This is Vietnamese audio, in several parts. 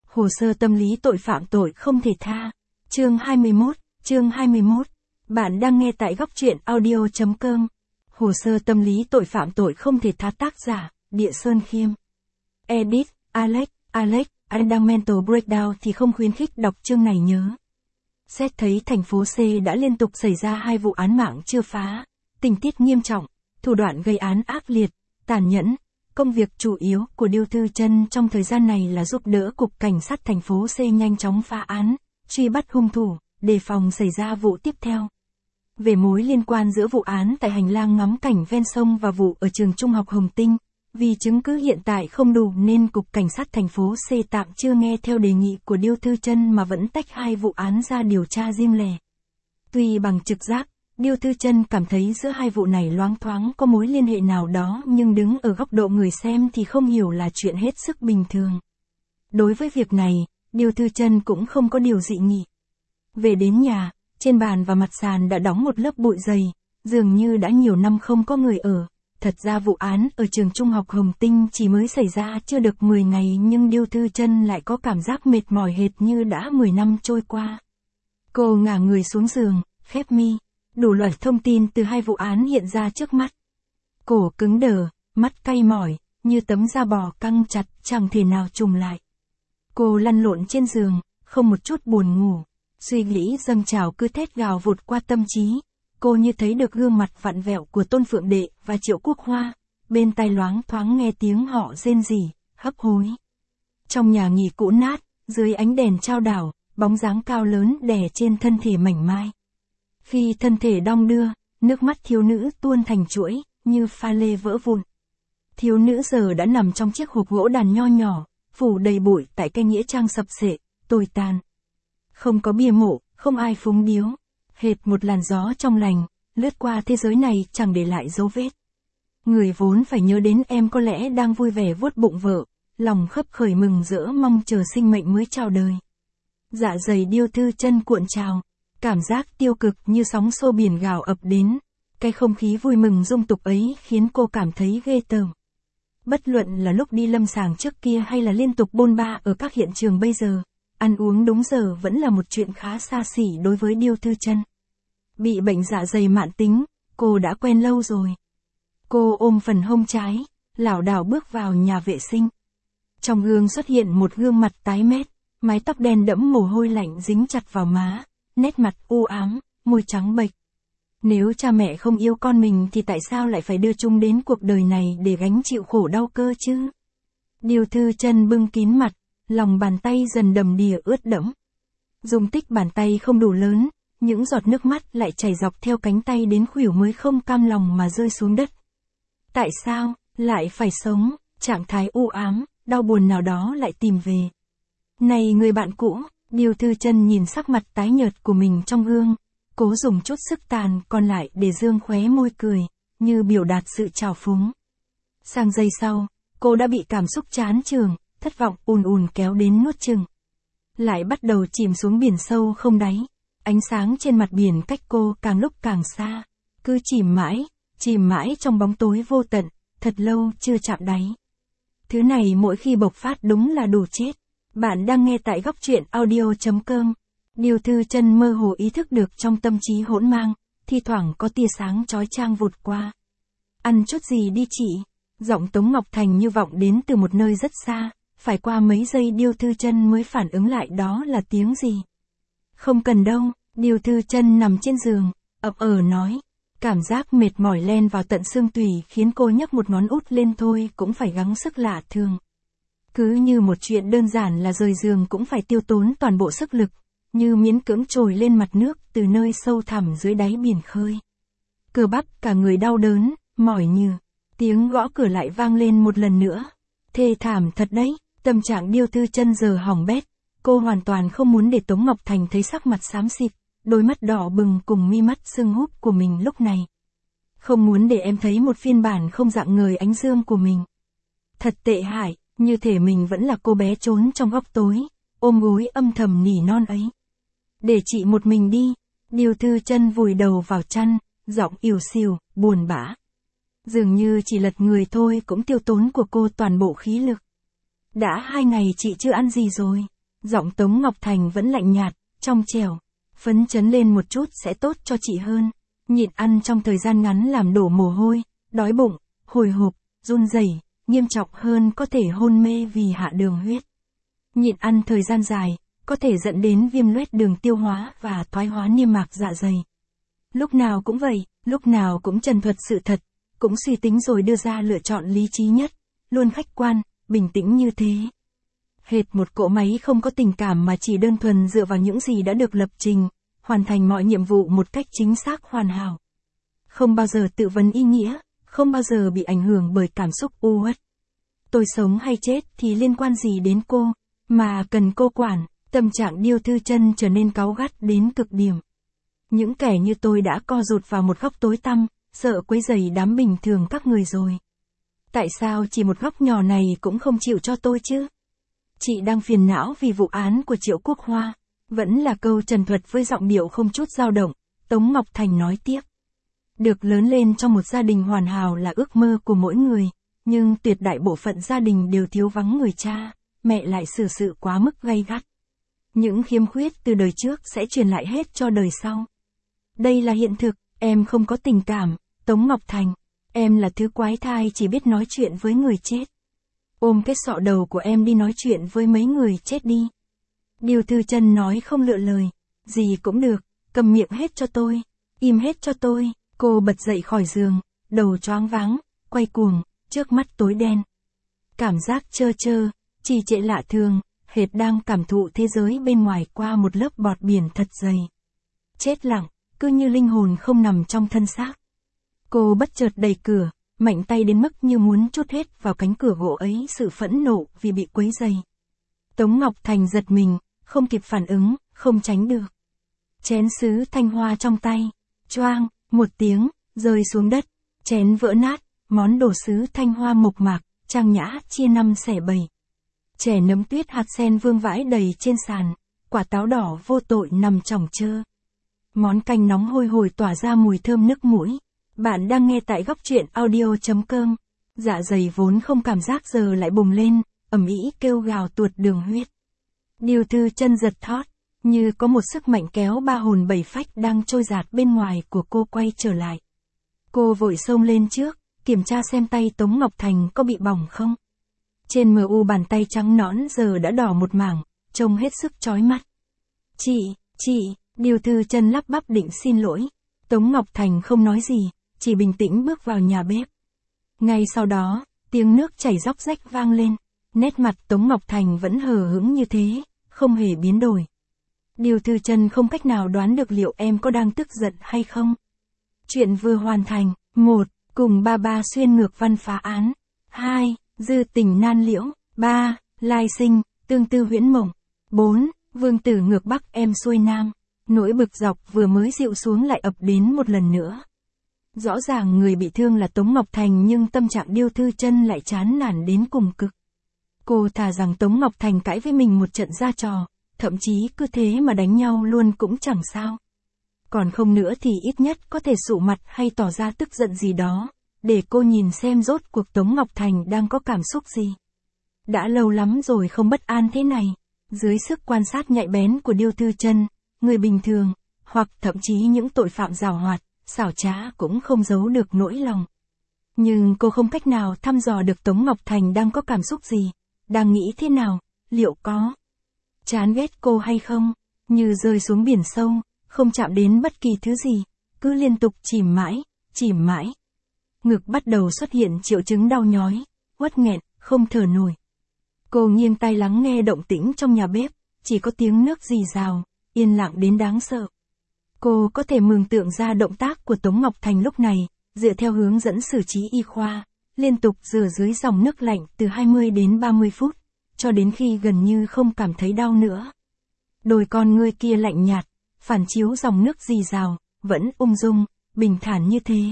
Hồ sơ tâm lý tội phạm tội không thể tha. Chương 21. Bạn đang nghe tại góc truyện audio.com. Hồ sơ tâm lý tội phạm tội không thể tha, tác giả, Địa Sơn Khiêm. Edit, Alex, anh đang mental breakdown thì không khuyến khích đọc chương này nhớ. Xét thấy thành phố C đã liên tục xảy ra 2 vụ án mạng chưa phá, tình tiết nghiêm trọng, thủ đoạn gây án ác liệt, tàn nhẫn. Công việc chủ yếu của Điêu Thư Chân trong thời gian này là giúp đỡ Cục Cảnh sát thành phố C nhanh chóng phá án, truy bắt hung thủ, đề phòng xảy ra vụ tiếp theo. Về mối liên quan giữa vụ án tại hành lang ngắm cảnh ven sông và vụ ở trường trung học Hồng Tinh, vì chứng cứ hiện tại không đủ nên Cục Cảnh sát thành phố C tạm chưa nghe theo đề nghị của Điêu Thư Chân mà vẫn tách 2 vụ án ra điều tra riêng lẻ. Tuy bằng trực giác, Điêu Thư Chân cảm thấy giữa 2 vụ này loáng thoáng có mối liên hệ nào đó, nhưng đứng ở góc độ người xem thì không hiểu là chuyện hết sức bình thường. Đối với việc này, Điêu Thư Chân cũng không có điều dị nghị. Về đến nhà, trên bàn và mặt sàn đã đóng một lớp bụi dày, dường như đã nhiều năm không có người ở. Thật ra vụ án ở trường trung học Hồng Tinh chỉ mới xảy ra chưa được 10 ngày, nhưng Điêu Thư Chân lại có cảm giác mệt mỏi hệt như đã 10 năm trôi qua. Cô ngả người xuống giường, khép mi. Đủ loại thông tin từ 2 vụ án hiện ra trước mắt. Cổ cứng đờ, mắt cay mỏi, như tấm da bò căng chặt, chẳng thể nào trùng lại. Cô lăn lộn trên giường, không một chút buồn ngủ. Suy nghĩ dâng trào cứ thét gào vụt qua tâm trí. Cô như thấy được gương mặt vặn vẹo của Tôn Phượng Đệ và Triệu Quốc Hoa. Bên tai loáng thoáng nghe tiếng họ rên rỉ, hấp hối. Trong nhà nghỉ cũ nát, dưới ánh đèn chao đảo, bóng dáng cao lớn đè trên thân thể mảnh mai. Khi thân thể đong đưa, nước mắt thiếu nữ tuôn thành chuỗi, như pha lê vỡ vụn. Thiếu nữ giờ đã nằm trong chiếc hộp gỗ đàn nho nhỏ, phủ đầy bụi tại cái nghĩa trang sập xệ, tồi tàn. Không có bia mộ, không ai phúng điếu. Hệt một làn gió trong lành, lướt qua thế giới này chẳng để lại dấu vết. Người vốn phải nhớ đến em có lẽ đang vui vẻ vuốt bụng vợ, lòng khấp khởi mừng rỡ mong chờ sinh mệnh mới chào đời. Dạ dày Điêu Thư Chân cuộn trào. Cảm giác tiêu cực như sóng xô biển gào ập đến. Cái không khí vui mừng dung tục ấy khiến cô cảm thấy ghê tởm. Bất luận là lúc đi lâm sàng trước kia hay là liên tục bôn ba ở các hiện trường bây giờ, ăn uống đúng giờ vẫn là một chuyện khá xa xỉ đối với Điêu Thư Chân. Bị bệnh dạ dày mãn tính, cô đã quen lâu rồi. Cô ôm phần hông trái, lảo đảo bước vào nhà vệ sinh. Trong gương xuất hiện một gương mặt tái mét, mái tóc đen đẫm mồ hôi lạnh dính chặt vào má. Nét mặt u ám, môi trắng bệch. Nếu cha mẹ không yêu con mình thì tại sao lại phải đưa chúng đến cuộc đời này để gánh chịu khổ đau cơ chứ? Điêu Thư Chân bưng kín mặt, lòng bàn tay dần đầm đìa ướt đẫm. Dung tích bàn tay không đủ lớn, những giọt nước mắt lại chảy dọc theo cánh tay đến khuỷu mới không cam lòng mà rơi xuống đất. Tại sao, lại phải sống, trạng thái u ám, đau buồn nào đó lại tìm về. Này người bạn cũ. Điêu Thư Chân nhìn sắc mặt tái nhợt của mình trong gương, cố dùng chút sức tàn còn lại để dương khóe môi cười, như biểu đạt sự trào phúng. Sang giây sau, cô đã bị cảm xúc chán chường, thất vọng ùn kéo đến nuốt chửng. Lại bắt đầu chìm xuống biển sâu không đáy, ánh sáng trên mặt biển cách cô càng lúc càng xa, cứ chìm mãi trong bóng tối vô tận, thật lâu chưa chạm đáy. Thứ này mỗi khi bộc phát đúng là đủ chết. Bạn đang nghe tại góc truyện audio.com. Điêu Thư Chân mơ hồ ý thức được trong tâm trí hỗn mang, thi thoảng có tia sáng chói chang vụt qua. Ăn chút gì đi chị? Giọng Tống Ngọc Thành như vọng đến từ một nơi rất xa, phải qua mấy giây Điêu Thư Chân mới phản ứng lại đó là tiếng gì. Không cần đâu, Điêu Thư Chân nằm trên giường, ậm nói. Cảm giác mệt mỏi len vào tận xương tủy khiến cô nhấc một ngón út lên thôi cũng phải gắng sức lạ thường. Cứ như một chuyện đơn giản là rời giường cũng phải tiêu tốn toàn bộ sức lực, như miễn cưỡng trồi lên mặt nước từ nơi sâu thẳm dưới đáy biển khơi. Cơ bắp cả người đau đớn, mỏi nhừ. Tiếng gõ cửa lại vang lên một lần nữa. Thê thảm thật đấy, tâm trạng Điêu Thư Chân giờ hỏng bét. Cô hoàn toàn không muốn để Tống Ngọc Thành thấy sắc mặt xám xịt, đôi mắt đỏ bừng cùng mi mắt sưng húp của mình lúc này. Không muốn để em thấy một phiên bản không rạng ngời ánh dương của mình. Thật tệ hại. Như thể mình vẫn là cô bé trốn trong góc tối, ôm gối âm thầm nỉ non ấy. Để chị một mình đi. Điêu Thư Chân vùi đầu vào chăn, giọng ỉu xìu, buồn bã. Dường như chỉ lật người thôi cũng tiêu tốn của cô toàn bộ khí lực. Đã 2 ngày chị chưa ăn gì rồi. Giọng Tống Ngọc Thành vẫn lạnh nhạt, trong trẻo. Phấn chấn lên một chút sẽ tốt cho chị hơn. Nhịn ăn trong thời gian ngắn làm đổ mồ hôi, đói bụng, hồi hộp, run rẩy, nghiêm trọng hơn có thể hôn mê vì hạ đường huyết. Nhịn ăn thời gian dài, có thể dẫn đến viêm loét đường tiêu hóa và thoái hóa niêm mạc dạ dày. Lúc nào cũng vậy, lúc nào cũng trần thuật sự thật, cũng suy tính rồi đưa ra lựa chọn lý trí nhất, luôn khách quan, bình tĩnh như thế. Hệt một cỗ máy không có tình cảm mà chỉ đơn thuần dựa vào những gì đã được lập trình, hoàn thành mọi nhiệm vụ một cách chính xác hoàn hảo. Không bao giờ tự vấn ý nghĩa, không bao giờ bị ảnh hưởng bởi cảm xúc u uất. Tôi sống hay chết thì liên quan gì đến cô, mà cần cô quản. Tâm trạng Điêu Thư Chân trở nên cáu gắt đến cực điểm. Những kẻ như tôi đã co rụt vào một góc tối tăm, sợ quấy rầy đám bình thường các người rồi. Tại sao chỉ một góc nhỏ này cũng không chịu cho tôi chứ? Chị đang phiền não vì vụ án của Triệu Quốc Hoa. Vẫn là câu trần thuật với giọng điệu không chút dao động, Tống Ngọc Thành nói tiếp. Được lớn lên trong một gia đình hoàn hảo là ước mơ của mỗi người, nhưng tuyệt đại bộ phận gia đình đều thiếu vắng người cha, mẹ lại xử sự quá mức gay gắt. Những khiếm khuyết từ đời trước sẽ truyền lại hết cho đời sau. Đây là hiện thực, em không có tình cảm, Tống Ngọc Thành. Em là thứ quái thai chỉ biết nói chuyện với người chết. Ôm cái sọ đầu của em đi nói chuyện với mấy người chết đi. Điêu Thư Chân nói không lựa lời. Gì cũng được, cầm miệng hết cho tôi. Im hết cho tôi. Cô bật dậy khỏi giường, đầu choáng váng, quay cuồng, trước mắt tối đen. Cảm giác trơ trơ, trì trệ lạ thường, hệt đang cảm thụ thế giới bên ngoài qua một lớp bọt biển thật dày. Chết lặng, cứ như linh hồn không nằm trong thân xác. Cô bất chợt đẩy cửa, mạnh tay đến mức như muốn trút hết vào cánh cửa gỗ ấy sự phẫn nộ vì bị quấy rầy. Tống Ngọc Thành giật mình, không kịp phản ứng, không tránh được. Chén sứ thanh hoa trong tay, choang, một tiếng, rơi xuống đất, chén vỡ nát, món đồ sứ thanh hoa mộc mạc, trang nhã chia năm xẻ bảy. Chè nấm tuyết hạt sen vương vãi đầy trên sàn, quả táo đỏ vô tội nằm chỏng chơ. Món canh nóng hôi hổi tỏa ra mùi thơm nức mũi. Bạn đang nghe tại góc truyện audio.com. Dạ dày vốn không cảm giác giờ lại bùng lên, ầm ĩ kêu gào tuột đường huyết. Điêu Thư Chân giật thót, như có một sức mạnh kéo ba hồn bảy phách đang trôi dạt bên ngoài của cô quay trở lại. Cô vội xông lên trước, kiểm tra xem tay Tống Ngọc Thành có bị bỏng không. Trên mu bàn tay trắng nõn giờ đã đỏ một mảng, trông hết sức chói mắt. Chị, Điêu Thư Chân lắp bắp định xin lỗi. Tống Ngọc Thành không nói gì, chỉ bình tĩnh bước vào nhà bếp. Ngay sau đó, tiếng nước chảy róc rách vang lên. Nét mặt Tống Ngọc Thành vẫn hờ hững như thế, không hề biến đổi. Điêu Thư Chân không cách nào đoán được liệu em có đang tức giận hay không. Chuyện vừa hoàn thành. 1. Cùng ba xuyên ngược văn phá án. 2. Dư tình nan liễu. 3. Lai sinh, tương tư huyễn mộng. 4. Vương tử ngược bắc em xuôi nam. Nỗi bực dọc vừa mới dịu xuống lại ập đến một lần nữa. Rõ ràng người bị thương là Tống Ngọc Thành nhưng tâm trạng Điêu Thư Chân lại chán nản đến cùng cực. Cô thà rằng Tống Ngọc Thành cãi với mình một trận ra trò, thậm chí cứ thế mà đánh nhau luôn cũng chẳng sao. Còn không nữa thì ít nhất có thể sụ mặt hay tỏ ra tức giận gì đó, để cô nhìn xem rốt cuộc Tống Ngọc Thành đang có cảm xúc gì. Đã lâu lắm rồi không bất an thế này. Dưới sức quan sát nhạy bén của Điêu Thư Chân, người bình thường, hoặc thậm chí những tội phạm giàu hoạt, xảo trá cũng không giấu được nỗi lòng. Nhưng cô không cách nào thăm dò được Tống Ngọc Thành đang có cảm xúc gì, đang nghĩ thế nào, liệu có chán ghét cô hay không, như rơi xuống biển sâu, không chạm đến bất kỳ thứ gì, cứ liên tục chìm mãi. Ngực bắt đầu xuất hiện triệu chứng đau nhói, uất nghẹn, không thở nổi. Cô nghiêng tai lắng nghe động tĩnh trong nhà bếp, chỉ có tiếng nước rì rào, yên lặng đến đáng sợ. Cô có thể mường tượng ra động tác của Tống Ngọc Thành lúc này, dựa theo hướng dẫn xử trí y khoa, liên tục rửa dưới dòng nước lạnh từ 20 đến 30 phút, cho đến khi gần như không cảm thấy đau nữa. Đôi con ngươi kia lạnh nhạt, phản chiếu dòng nước rì rào, vẫn ung dung, bình thản như thế.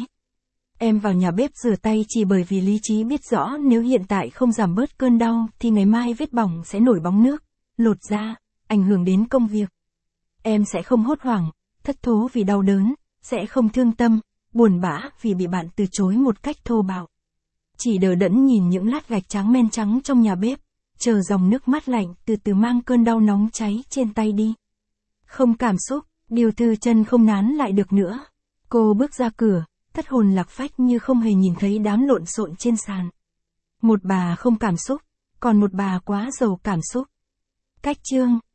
Em vào nhà bếp rửa tay chỉ bởi vì lý trí biết rõ nếu hiện tại không giảm bớt cơn đau thì ngày mai vết bỏng sẽ nổi bóng nước, lột da, ảnh hưởng đến công việc. Em sẽ không hốt hoảng, thất thố vì đau đớn, sẽ không thương tâm, buồn bã vì bị bạn từ chối một cách thô bạo. Chỉ đờ đẫn nhìn những lát gạch trắng men trắng trong nhà bếp, chờ dòng nước mắt lạnh từ từ mang cơn đau nóng cháy trên tay đi. Không cảm xúc, Điều Thư chân không nán lại được nữa. Cô bước ra cửa, thất hồn lạc phách như không hề nhìn thấy đám lộn xộn trên sàn. Một bà không cảm xúc, còn một bà quá giàu cảm xúc. Cách chương